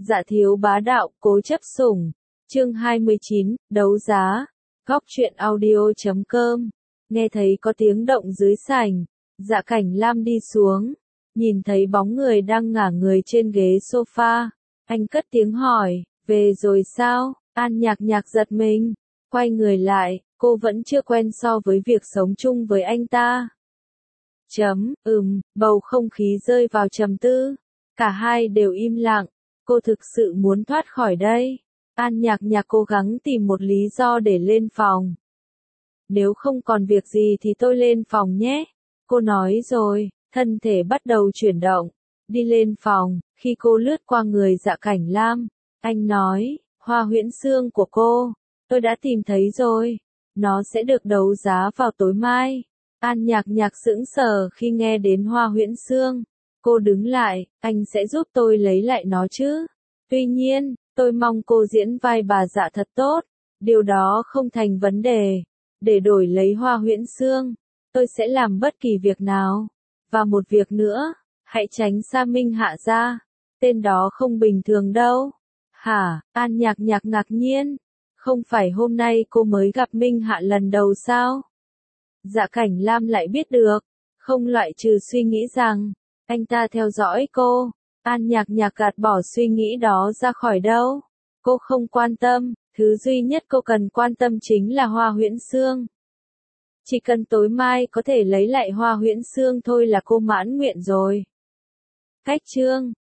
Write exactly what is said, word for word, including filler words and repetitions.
Dạ thiếu bá đạo, cố chấp sủng. Chương hai mươi chín, đấu giá. Góc truyện audio chấm com. Nghe thấy có tiếng động dưới sảnh, Dạ Cảnh Lam đi xuống, nhìn thấy bóng người đang ngả người trên ghế sofa, anh cất tiếng hỏi, về rồi sao? An Nhạc Nhạc giật mình, quay người lại, cô vẫn chưa quen so với việc sống chung với anh ta. Chấm, ừm, bầu không khí rơi vào trầm tư, cả hai đều im lặng, cô thực sự muốn thoát khỏi đây. An Nhạc Nhạc cố gắng tìm một lý do để lên phòng. Nếu không còn việc gì thì tôi lên phòng nhé. Cô nói rồi, thân thể bắt đầu chuyển động. Đi lên phòng, khi cô lướt qua người Dạ Cảnh Lam, anh nói, hoa huyễn xương của cô, tôi đã tìm thấy rồi. Nó sẽ được đấu giá vào tối mai. An Nhạc Nhạc sững sờ khi nghe đến hoa huyễn xương. Cô đứng lại, anh sẽ giúp tôi lấy lại nó chứ. Tuy nhiên, tôi mong cô diễn vai bà Dạ thật tốt. Điều đó không thành vấn đề. Để đổi lấy hoa huyễn xương, tôi sẽ làm bất kỳ việc nào. Và một việc nữa, hãy tránh xa Minh Hạ ra. Tên đó không bình thường đâu. Hả? An Nhạc Nhạc ngạc nhiên. Không phải hôm nay cô mới gặp Minh Hạ lần đầu sao? Dạ Cảnh Lam lại biết được. Không loại trừ suy nghĩ rằng anh ta theo dõi cô. An Nhạc Nhạc gạt bỏ suy nghĩ đó ra khỏi đâu. Cô không quan tâm. Thứ duy nhất cô cần quan tâm chính là hoa huyễn xương. Chỉ cần tối mai có thể lấy lại hoa huyễn xương thôi là cô mãn nguyện rồi. Cách chương